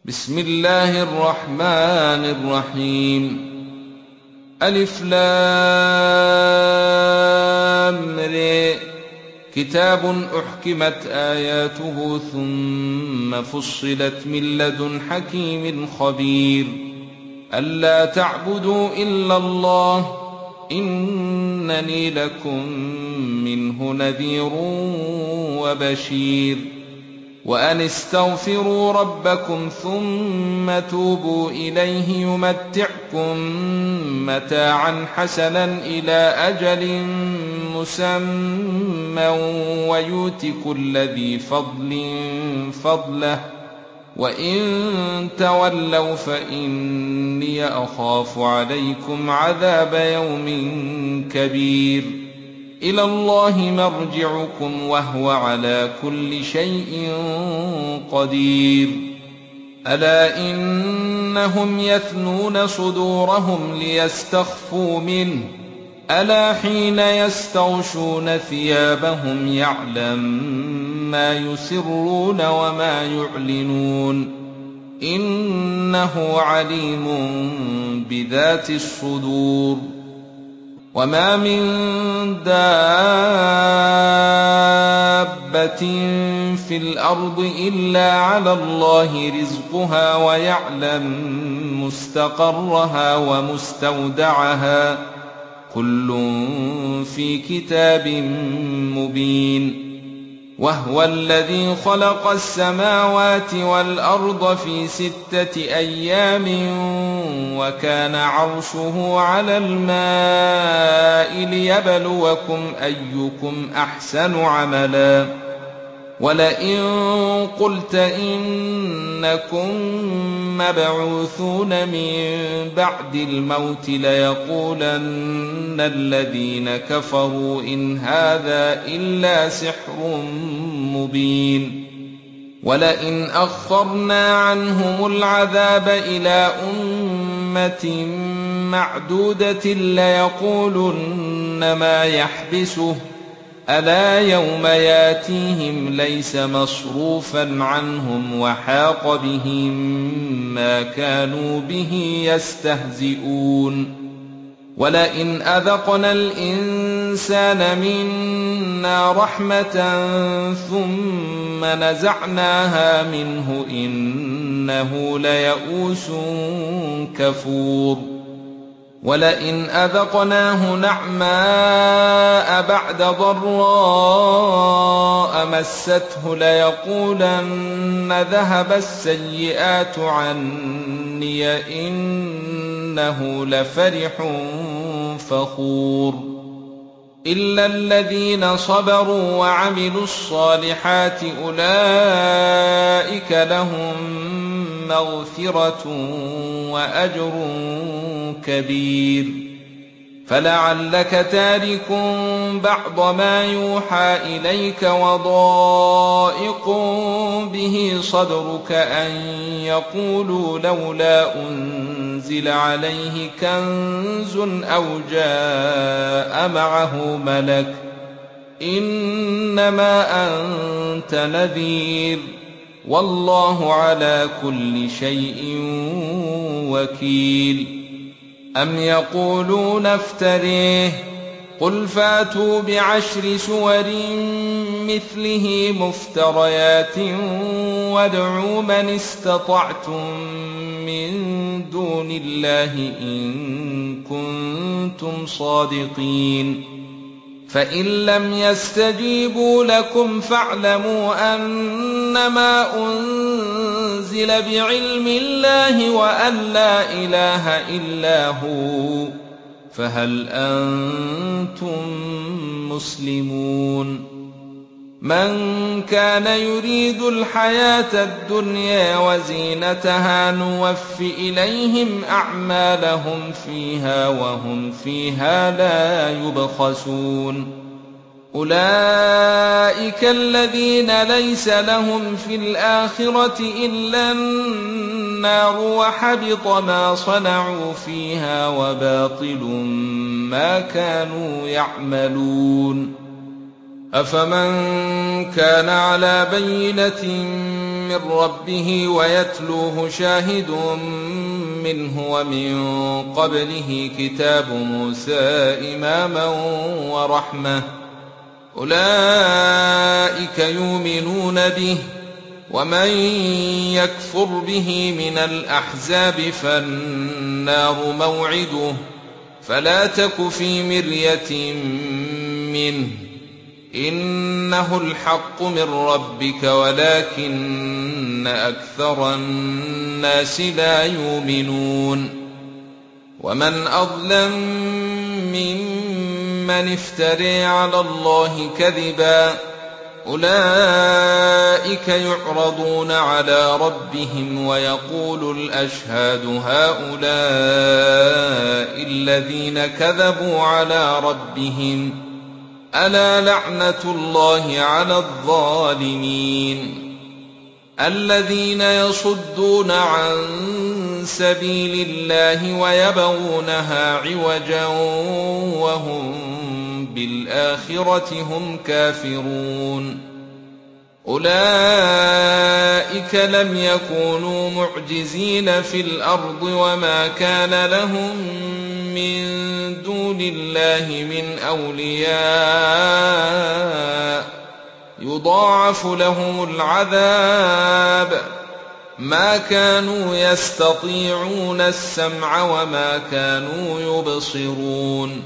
بسم الله الرحمن الرحيم. ألف لام ر. كتاب أحكمت آياته ثم فصلت من لدن حكيم خبير. ألا تعبدوا إلا الله إنني لكم منه نذير وبشير. وأن استغفروا ربكم ثم توبوا إليه يمتعكم متاعا حسنا إلى أجل مسمى ويؤت كل ذي فضل فضله وإن تولوا فإني أخاف عليكم عذاب يوم كبير. إلى الله مرجعكم وهو على كل شيء قدير. ألا إنهم يثنون صدورهم ليستخفوا منه ألا حين يستغشون ثيابهم يعلم ما يسرون وما يعلنون إنه عليم بذات الصدور. وما من دابة في الأرض إلا على الله رزقها ويعلم مستقرها ومستودعها كل في كتاب مبين. وهو الذي خلق السماوات والأرض في 6 أيام وكان عرشه على الماء ليبلوكم أيكم أحسن عملا. ولئن قلت إنكم مبعوثون من بعد الموت ليقولن الذين كفروا إن هذا إلا سحر مبين. ولئن أخرنا عنهم العذاب إلى أمة معدودة ليقولن ما يحبسه ألا يوم ياتيهم ليس مصروفا عنهم وحاق بهم ما كانوا به يستهزئون. ولئن أذقنا الإنسان منا رحمة ثم نزعناها منه إنه ليئوس كفور. ولئن أذقناه نعماء بعد ضراء مسته ليقولن ذهب السيئات عني إنه لفرح فخور. إلا الذين صبروا وعملوا الصالحات أولئك لهم مغفرة وأجر كبير. فلعلك تارك بعض ما يوحى إليك وضائق به صدرك أن يقولوا لولا أنزل عليه كنز أو جاء معه ملك إنما أنت نذير والله على كل شيء وكيل. أم يقولون افتريه قل فاتوا ب10 سور مثله مفتريات وادعوا من استطعتم من دون الله إن كنتم صادقين. فإن لم يستجيبوا لكم فاعلموا أنما أنزل بعلم الله وأن لا إله إلا هو فهل أنتم مسلمون. من كان يريد الحياة الدنيا وزينتها نوف إليهم أعمالهم فيها وهم فيها لا يبخسون. أولئك الذين ليس لهم في الآخرة إلا النار وحبط ما صنعوا فيها وباطل ما كانوا يعملون. أفمن كان على بينة من ربه ويتلوه شاهد منه ومن قبله كتاب موسى إماما ورحمة أولئك يؤمنون به ومن يكفر به من الأحزاب فالنار موعده فلا تك في مرية منه إنه الحق من ربك ولكن أكثر الناس لا يؤمنون ومن أظلم ممن افترى على الله كذبا أولئك يعرضون على ربهم ويقول الأشهاد هؤلاء الذين كذبوا على ربهم ألا لعنة الله على الظالمين الذين يصدون عن سبيل الله ويبغونها عوجا وهم بالآخرة هم كافرون أولئك لم يكونوا معجزين في الأرض وما كان لهم من دون الله من أولياء يضاعف لهم العذاب ما كانوا يستطيعون السمع وما كانوا يبصرون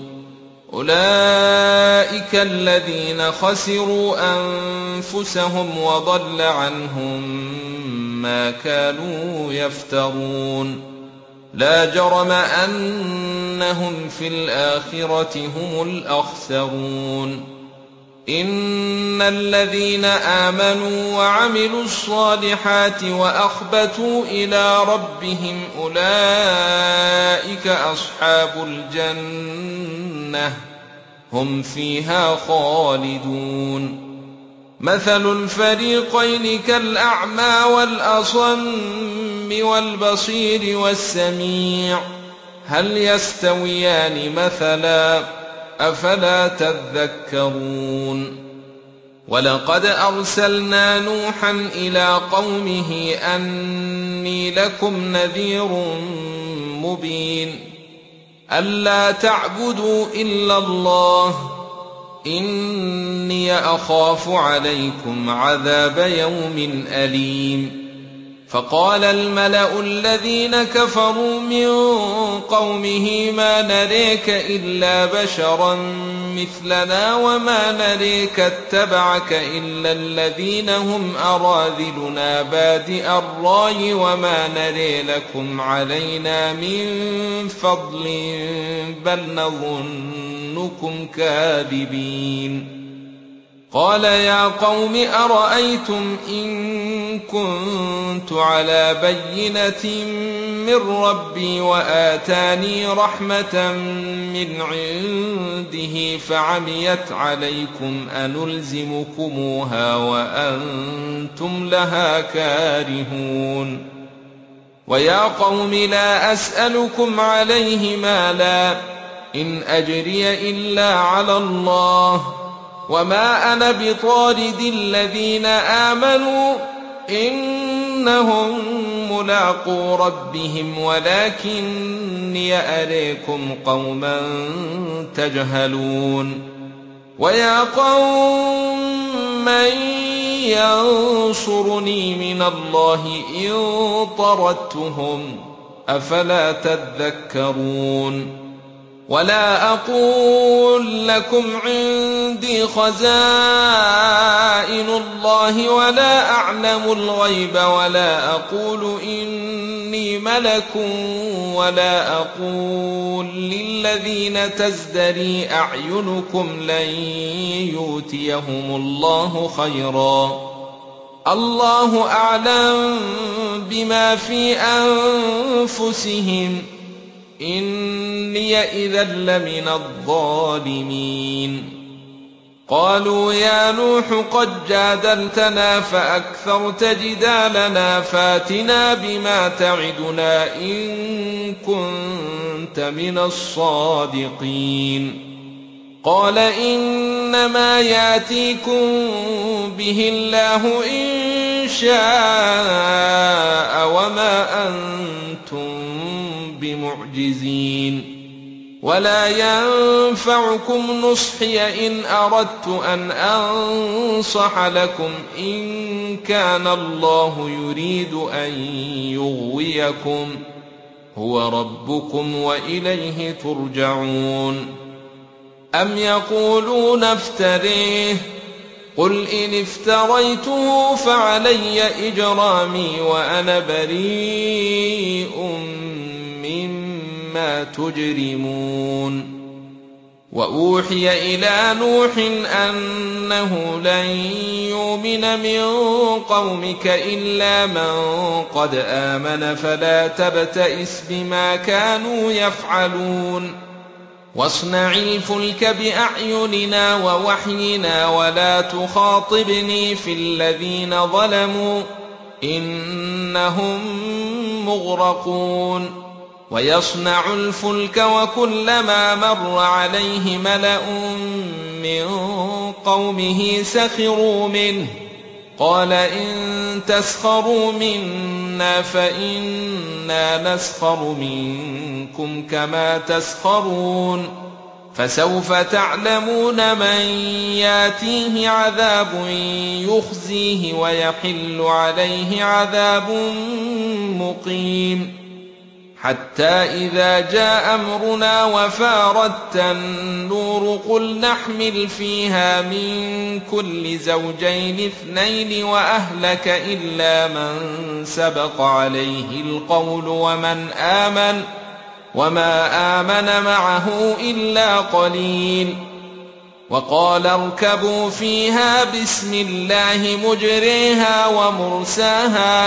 أولئك الذين خسروا أنفسهم وضل عنهم ما كانوا يفترون لا جرم أنهم في الآخرة هم الأخسرون إن الذين آمنوا وعملوا الصالحات وأخبتوا إلى ربهم أولئك أصحاب الجنة هم فيها خالدون مثل الفريقين كالأعمى والأصم والبصير والسميع هل يستويان مثلا أفلا تذكرون ولقد أرسلنا نوحا إلى قومه أني لكم نذير مبين ألا تعبدوا إلا الله إني أخاف عليكم عذاب يوم أليم فقال الملأ الذين كفروا من قومه ما نريك إلا بشرا مثلنا وما نريك اتبعك إلا الذين هم أراذلنا بادئ الرأي وما نري لكم علينا من فضل بل نظنكم كاذبين قال يا قوم أرأيتم إن كنت على بينة من ربي وآتاني رحمة من عنده فعميت عليكم أنلزمكموها وأنتم لها كارهون ويا قوم لا أسألكم عليه مالا إن أجري إلا على الله وما أنا بطارد الذين آمنوا إنهم ملاقو ربهم ولكني أريكم قوما تجهلون ويا قوم من ينصرني من الله إن طردتهم أفلا تذكرون ولا أقول لكم عندي خزائن الله ولا أعلم الغيب ولا أقول إني ملك ولا أقول للذين تزدري أعينكم لن يؤتيهم الله خيرا الله أعلم بما في أنفسهم إني إذا لمن الظالمين قالوا يا نوح قد جادلتنا فأكثرت جدالنا فاتنا بما تعدنا إن كنت من الصادقين قال إنما يأتيكم به الله إن شاء وما أنتم بمعجزين ولا ينفعكم نصحي إن أردت أن أنصح لكم إن كان الله يريد أن يغويكم هو ربكم وإليه ترجعون أم يقولون افتريه قل إن افتريته فعلي إجرامي وأنا بريء مما تجرمون وأوحي إلى نوح أنه لن يؤمن من قومك إلا من قد آمن فلا تبتئس بما كانوا يفعلون واصنع الفلك بأعيننا ووحينا ولا تخاطبني في الذين ظلموا إنهم مغرقون ويصنع الفلك وكلما مر عليه ملأ من قومه سخروا منه قال إن تسخروا منا فإنا نسخر منكم كما تسخرون فسوف تعلمون من ياتيه عذاب يخزيه ويحل عليه عذاب مقيم حتى إذا جاء أمرنا وفارت النور قل نحمل فيها من كل زوجين اثنين وأهلك إلا من سبق عليه القول وما آمن معه إلا قليل وقال اركبوا فيها بسم الله مجريها ومرساها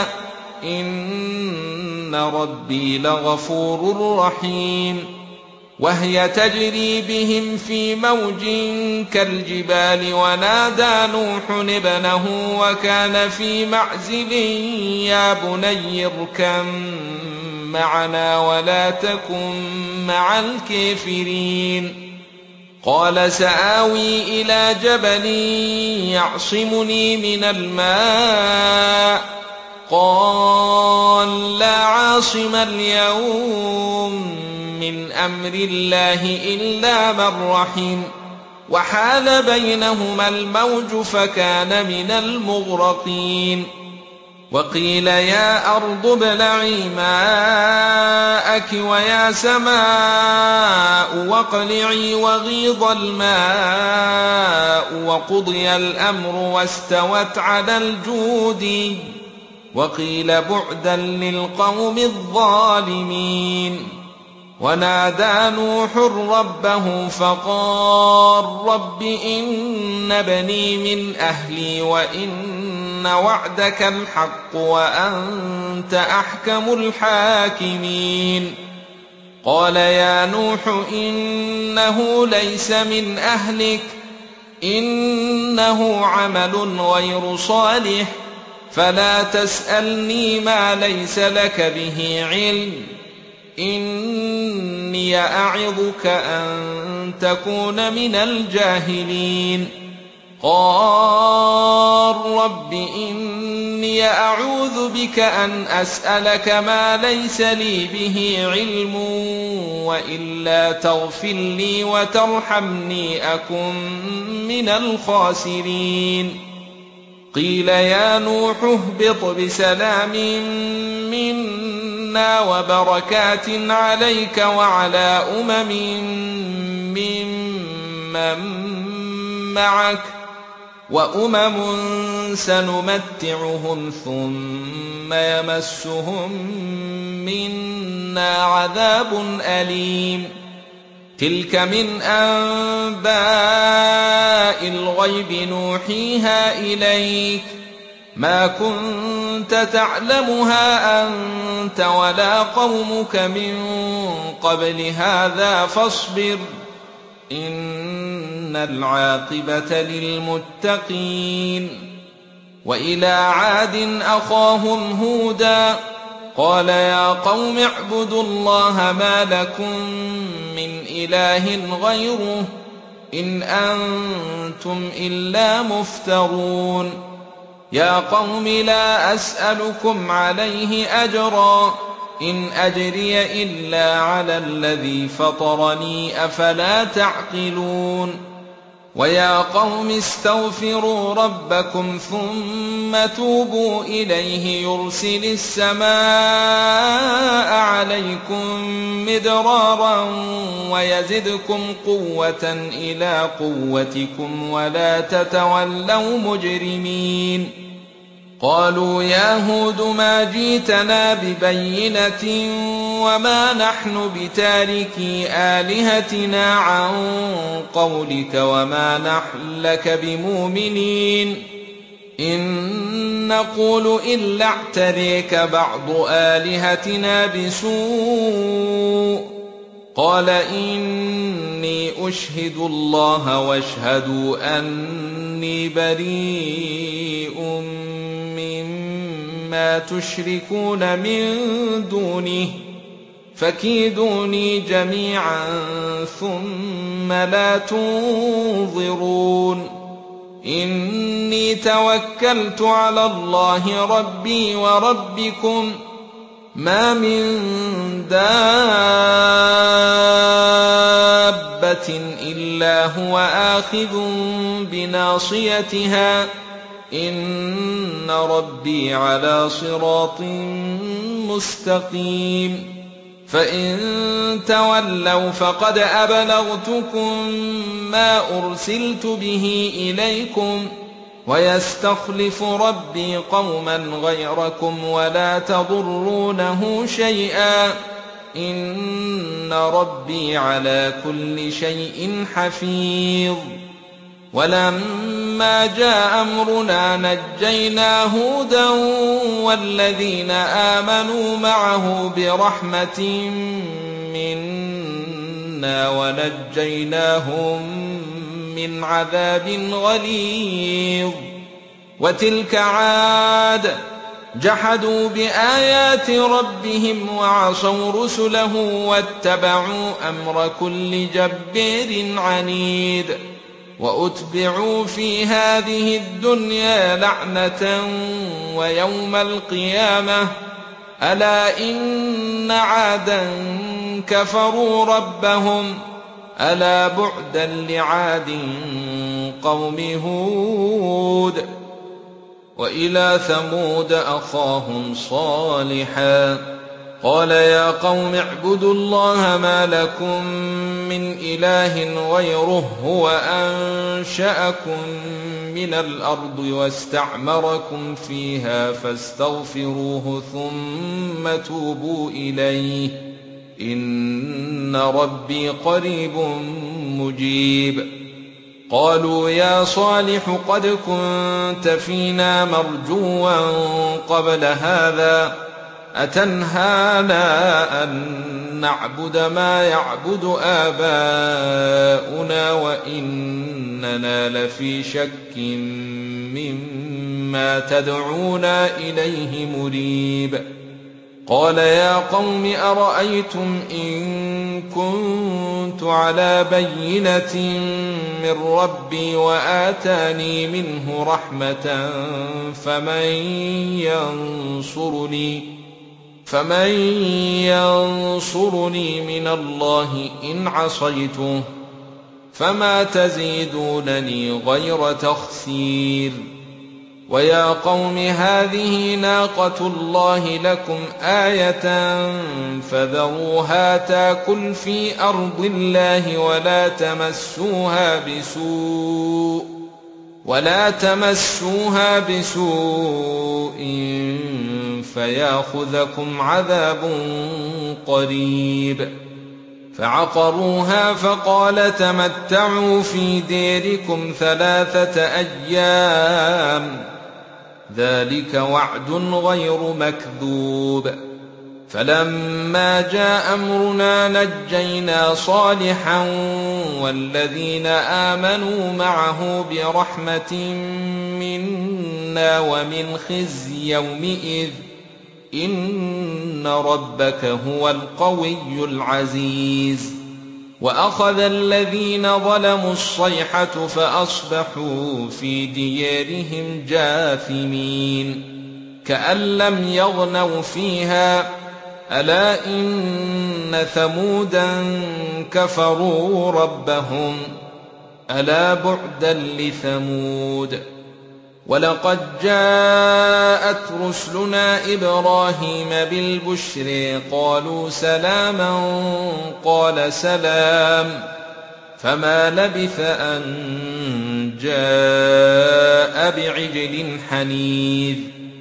إن ربي لغفور رحيم وهي تجري بهم في موج كالجبال ونادى نوح ابنه وكان في معزل يا بني اركب معنا ولا تكن مع الكافرين قال سآوي إلى جبل يعصمني من الماء قال لا عاصم اليوم من أمر الله إلا من رحم وحال بينهما الموج فكان من المغرقين وقيل يا أرض ابلعي ماءك ويا سماء واقلعي وغيض الماء وقضي الأمر واستوت على الجود وقيل بعدا للقوم الظالمين ونادى نوح ربه فقال رب إن بني من أهلي وإن وعدك الحق وأنت أحكم الحاكمين قال يا نوح إنه ليس من أهلك إنه عمل غير صالح فلا تسألني ما ليس لك به علم إني أعظك أن تكون من الجاهلين قال رب إني أعوذ بك أن أسألك ما ليس لي به علم وإلا تغفر لي وترحمني أكن من الخاسرين قيل يا نوح اهبط بسلام منا وبركات عليك وعلى ممن معك وأمم سنمتعهم ثم يمسهم منا عذاب أليم تلك من أنباء الغيب نوحيها إليك ما كنت تعلمها أنت ولا قومك من قبل هذا فاصبر إن العاقبة للمتقين وإلى عاد أخاهم هودا قال يا قوم اعبدوا الله ما لكم من إله غيره إن أنتم إلا مفترون يا قوم لا أسألكم عليه أجرا إن أجري إلا على الذي فطرني أفلا تعقلون ويا قوم استغفروا ربكم ثم توبوا إليه يرسل السماء عليكم مدرارا ويزدكم قوة إلى قوتكم ولا تتولوا مجرمين قالوا يا هود ما جئتنا ببينة وما نحن بتاركي آلهتنا عن قولك وما نحن لك بمؤمنين إن نقول إلا اعتريك بعض آلهتنا بسوء قال إني أشهد الله واشهدوا أني بريء مما تشركون من دونه فكيدوني جميعا ثم لا تنظرون إني توكلت على الله ربي وربكم ما من دابة إلا هو آخذ بناصيتها إن ربي على صراط مستقيم فإن تولوا فقد أبلغتكم ما أرسلت به إليكم ويستخلف ربي قوما غيركم ولا تضرونه شيئا إن ربي على كل شيء حفيظ ولما جاء أمرنا نجينا هودا والذين آمنوا معه برحمة منا ونجيناهم من عذاب غليظ وتلك عاد جحدوا بآيات ربهم وعصوا رسله واتبعوا أمر كل جبار عنيد وأتبعوا في هذه الدنيا لعنة ويوم القيامة ألا إن عادا كفروا ربهم ألا بعدا لعاد قوم هود وإلى ثمود أخاهم صالحا قال يا قوم اعبدوا الله ما لكم من إله غيره هو أنشأكم من الأرض واستعمركم فيها فاستغفروه ثم توبوا إليه إن ربي قريب مجيب قالوا يا صالح قد كنت فينا مرجوا قبل هذا أتنهانا أن نعبد ما يعبد آباؤنا وإننا لفي شك مما تدعونا إليه مريب قال يا قوم أرأيتم إن كنت على بينة من ربي وآتاني منه رحمة فمن ينصرني من الله إن عصيته فما تزيدونني غير تخسير ويا قوم هذه ناقة الله لكم آية فذروها تاكل في أرض الله ولا تمسوها بسوء فياخذكم عذاب قريب فعقروها فقال تمتعوا في ديركم 3 أيام ذلك وعد غير مكذوب فلما جاء أمرنا نجينا صالحا والذين آمنوا معه برحمة منا ومن خزي يومئذ إن ربك هو القوي العزيز وأخذ الذين ظلموا الصيحة فأصبحوا في ديارهم جاثمين كأن لم يغنوا فيها ألا إن ثمودا كفروا ربهم ألا بعدا لثمود ولقد جاءت رسلنا إبراهيم بالبشر قالوا سلاما قال سلام فما لبث أن جاء بعجل حنيذ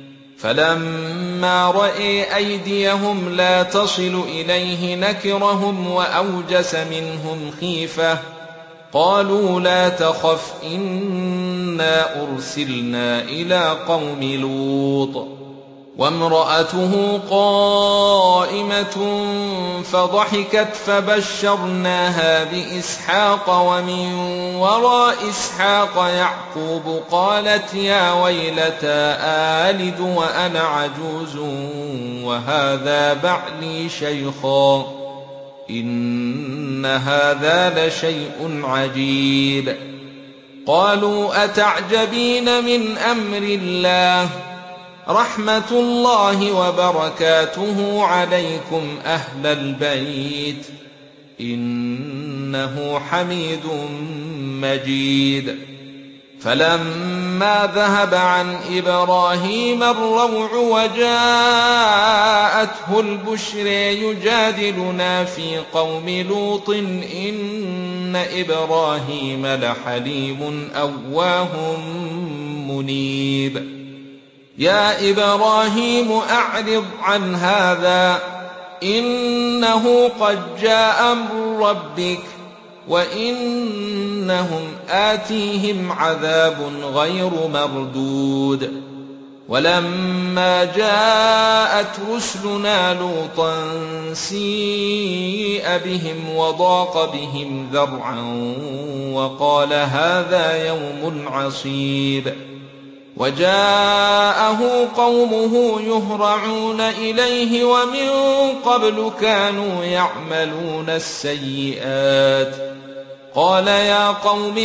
فلما رأى أيديهم لا تصل إليه نكرهم وأوجس منهم خيفة قالوا لا تخف إنا أرسلنا إلى قوم لوط وامرأته قائمة فضحكت فبشرناها بإسحاق ومن وراء إسحاق يعقوب قالت يا ويلتى آلد وأنا عجوز وهذا بعلي شيخا إن هذا لشيء عجيب قالوا أتعجبين من أمر الله رحمة الله وبركاته عليكم أهل البيت إنه حميد مجيد فلما ذهب عن إبراهيم الروع وجاءته البشر يجادلنا في قوم لوط إن إبراهيم لحليم أواه منيب يا إبراهيم أعرض عن هذا إنه قد جاء أمر ربك وإنهم آتيهم عذاب غير مردود ولما جاءت رسلنا لوطا سيء بهم وضاق بهم ذرعا وقال هذا يوم عصيب وجاءه قومه يهرعون إليه ومن قبل كانوا يعملون السيئات قال يا قوم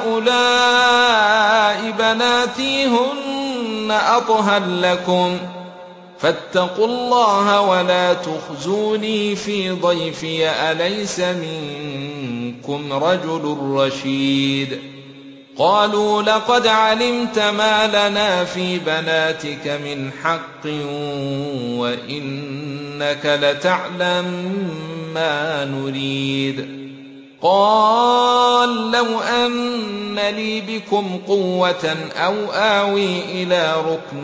هؤلاء بناتي هن أطهر لكم فاتقوا الله ولا تخزوني في ضيفي أليس منكم رجل رشيد قالوا لقد علمت ما لنا في بناتك من حق وإنك لتعلم ما نريد قال لو أن لي بكم قوة أو آوي إلى ركن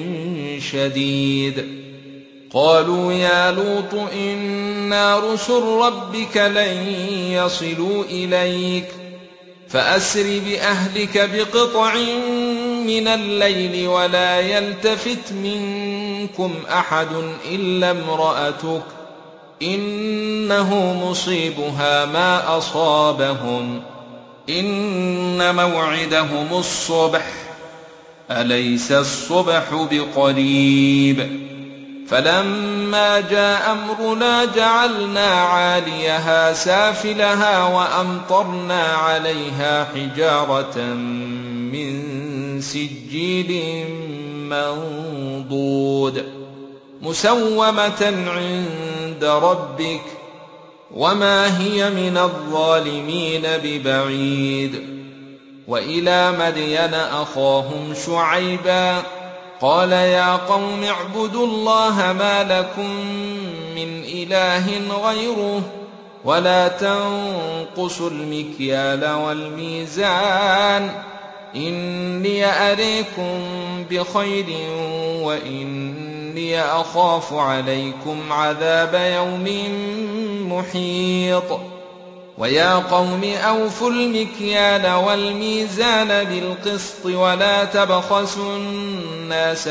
شديد قالوا يا لوط إنا رسل ربك لن يصلوا إليك فأسر بأهلك بقطع من الليل ولا يلتفت منكم أحد إلا امرأتك إنه مصيبها ما أصابهم إن موعدهم الصبح أليس الصبح بقريب فلما جاء أمرنا جعلنا عاليها سافلها وأمطرنا عليها حجارة من سجيل منضود مسومة عند ربك وما هي من الظالمين ببعيد وإلى مدين أخاهم شعيبا قال يا قوم اعبدوا الله ما لكم من إله غيره ولا تنقصوا المكيال والميزان إني أريكم بخير وإني أخاف عليكم عذاب يوم محيط ويا قوم أوفوا المكيال والميزان بالقسط ولا تبخسوا الناس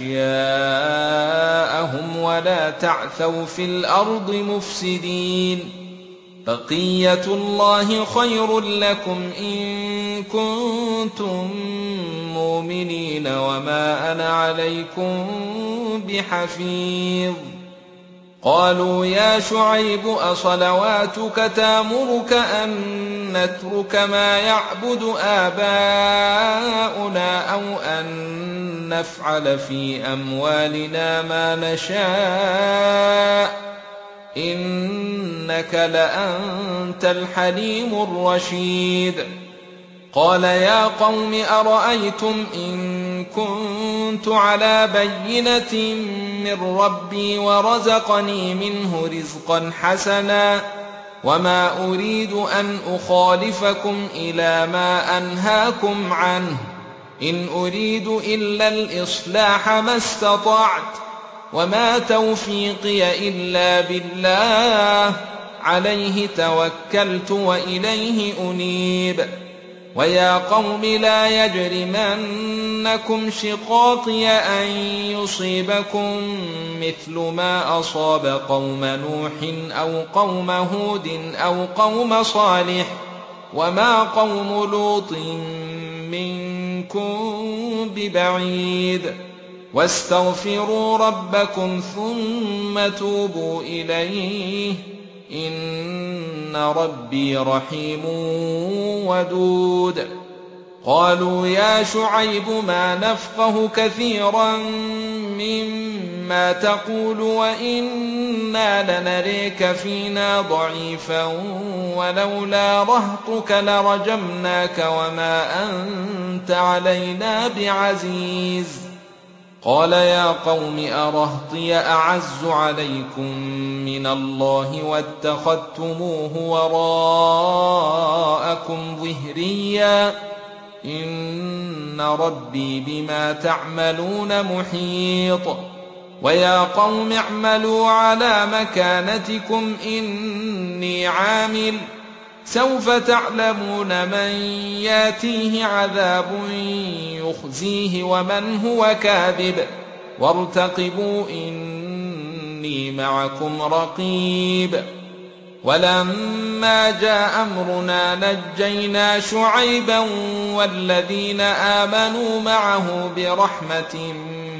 أشياءهم ولا تعثوا في الأرض مفسدين بقية الله خير لكم إن كنتم مؤمنين وما أنا عليكم بحفيظ قالوا يا شعيب أصلواتك تأمرك أن نترك ما يعبد آباؤنا أو أن نفعل في أموالنا ما نشاء إنك لأنت الحليم الرشيد. قال يا قوم أرأيتم إن كنت على بينة من ربي ورزقني منه رزقا حسنا وما أريد أن أخالفكم إلى ما أنهاكم عنه إن أريد إلا الإصلاح ما استطعت وما توفيقي إلا بالله عليه توكلت وإليه أنيب. ويا قوم لا يجرمنكم شقاقي أن يصيبكم مثل ما أصاب قوم نوح أو قوم هود أو قوم صالح وما قوم لوط منكم ببعيد واستغفروا ربكم ثم توبوا إليه إن ربي رحيم ودود. قالوا يا شعيب ما نفقه كثيرا مما تقول وإنا لنريك فينا ضعيفا ولولا رهطك لرجمناك وما أنت علينا بعزيز. قال يا قوم أرهطي أعز عليكم من الله واتخذتموه وراءكم ظهريا إن ربي بما تعملون محيط. ويا قوم اعملوا على مكانتكم إني عامل سوف تعلمون من ياتيه عذاب يخزيه ومن هو كاذب وارتقبوا إني معكم رقيب. ولما جاء أمرنا نجينا شعيبا والذين آمنوا معه برحمة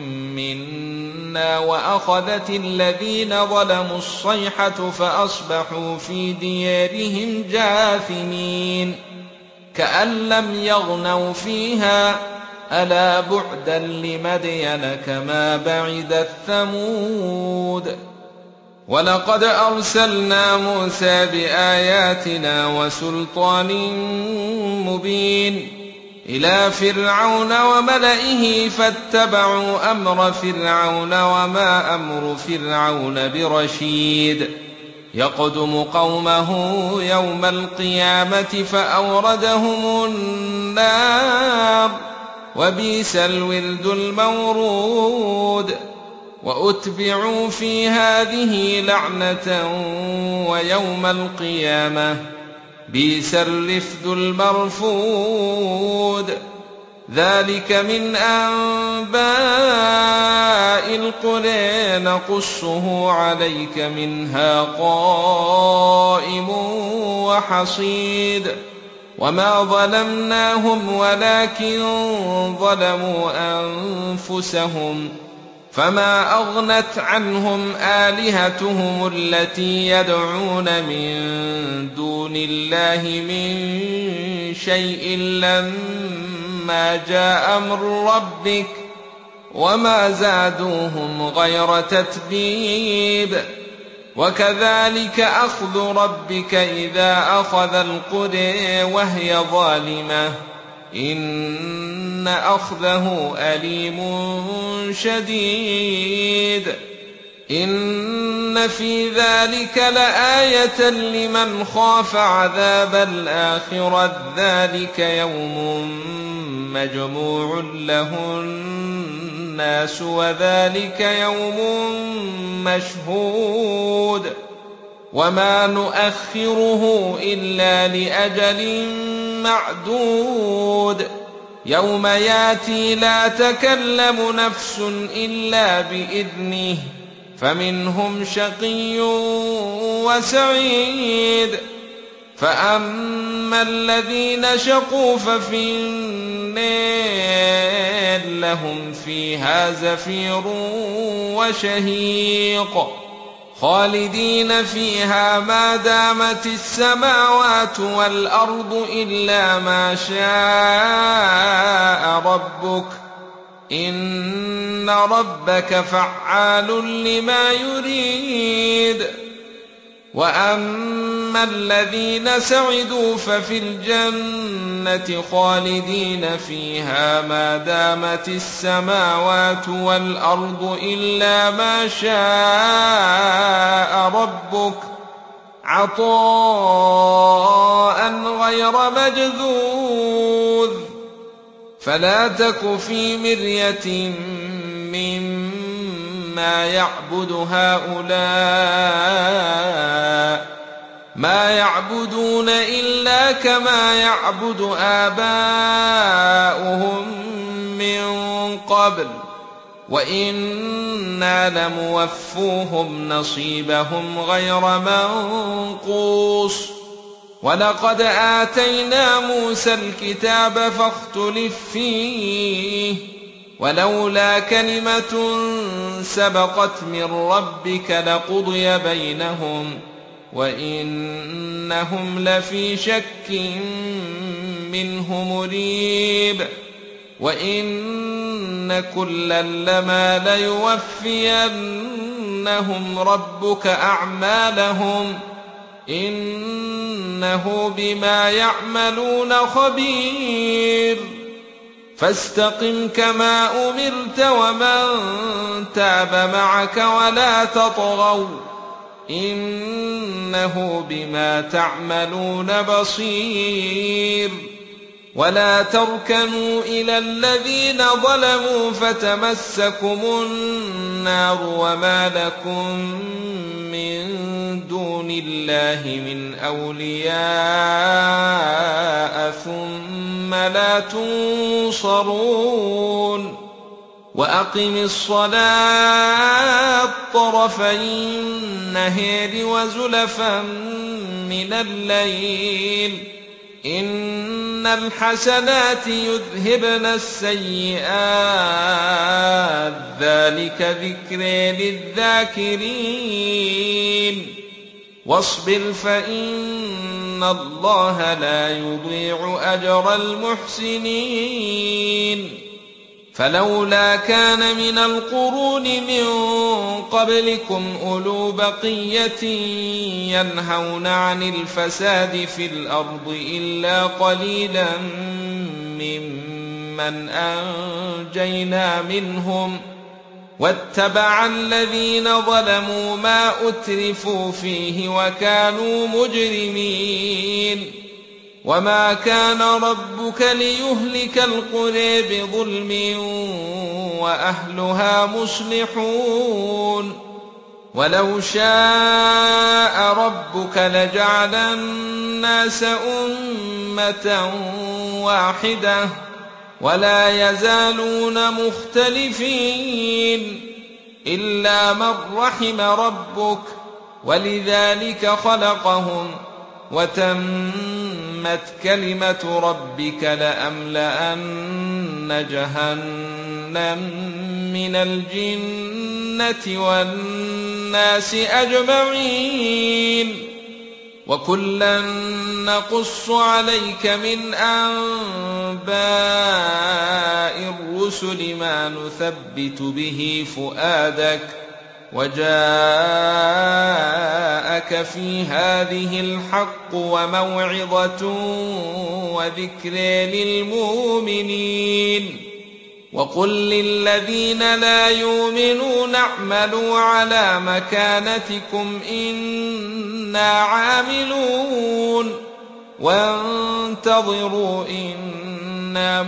منا وأخذت الذين ظلموا الصيحة فأصبحوا في ديارهم جاثمين كأن لم يغنوا فيها ألا بعدا لمدين كما بعدت ثمود. ولقد أرسلنا موسى بآياتنا وسلطان مبين إلى فرعون وملئه فاتبعوا أمر فرعون وما أمر فرعون برشيد يقدم قومه يوم القيامة فأوردهم النار وبئس الورد المورود. وأتبعوا في هذه لعنة ويوم القيامة بئس الرفد المرفود. ذلك من أنباء القرى نقصه عليك منها قائم وحصيد. وما ظلمناهم ولكن ظلموا أنفسهم فما أغنت عنهم آلهتهم التي يدعون من دون الله من شيء لما جاء أمر ربك وما زادوهم غير تتبيب. وكذلك أخذ ربك إذا أخذ القرى وهي ظالمة إن أخذه أليم شديد. إن في ذلك لآية لمن خاف عذاب الآخرة ذلك يوم مجموع له الناس وذلك يوم مشهود وما نؤخره إلا لأجل معدود. يوم ياتي لا تكلم نفس إلا بإذنه فمنهم شقي وسعيد. فأما الذين شقوا ففي النار لهم فيها زفير وشهيق خالدين فيها ما دامت السماوات والأرض إلا ما شاء ربك إن ربك فعال لما يريد. وأما الذين سعدوا ففي الجنة خالدين فيها ما دامت السماوات والأرض إلا ما شاء ربك عطاء غير مجذوذ. فلا تك في مرية مما يعبد هؤلاء ما يعبدون إلا كما يعبد آباؤهم من قبل وإنا لموفوهم نصيبهم غير منقوص. ولقد آتينا موسى الكتاب فاختلف فيه ولولا كلمة سبقت من ربك لقضي بينهم وإنهم لفي شك منه مريب. وإن كلا لما ليوفينهم ربك أعمالهم إنه بما يعملون خبير. فاستقم كما أمرت ومن تاب معك ولا تطغوا إنه بما تعملون بصير. ولا تركنوا إلى الذين ظلموا فتمسكم النار وما لكم من دون الله من أولياء ثم لا تنصرون. وأقم الصلاة طرفي النهار وزلفا من الليل إن الحسنات يذهبن السيئات ذلك ذكر للذاكرين. واصبر فإن الله لا يضيع أجر المحسنين. فلولا كان من القرون من قبلكم أولو بقية ينهون عن الفساد في الأرض إلا قليلا ممن أنجينا منهم واتبع الذين ظلموا ما أترفوا فيه وكانوا مجرمين. وما كان ربك ليهلك القرى بظلم وأهلها مصلحون. ولو شاء ربك لجعل الناس أمة واحدة ولا يزالون مختلفين إلا من رحم ربك ولذلك خلقهم وتمت كلمة ربك لأملأن جهنم من الجنة والناس أجمعين. وكلا نقص عليك من أنباء الرسل ما نثبت به فؤادك وجاءك في هذه الحق وموعظة وذكر للمؤمنين. وقل للذين لا يؤمنون اعملوا على مكانتكم إنا عاملون وانتظروا إنا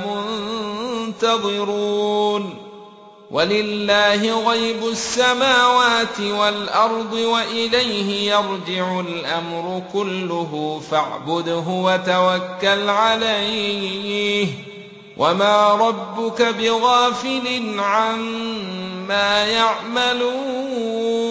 منتظرون. ولله غيب السماوات والأرض وإليه يرجع الأمر كله فاعبده وتوكل عليه وما ربك بغافل عما يعملون.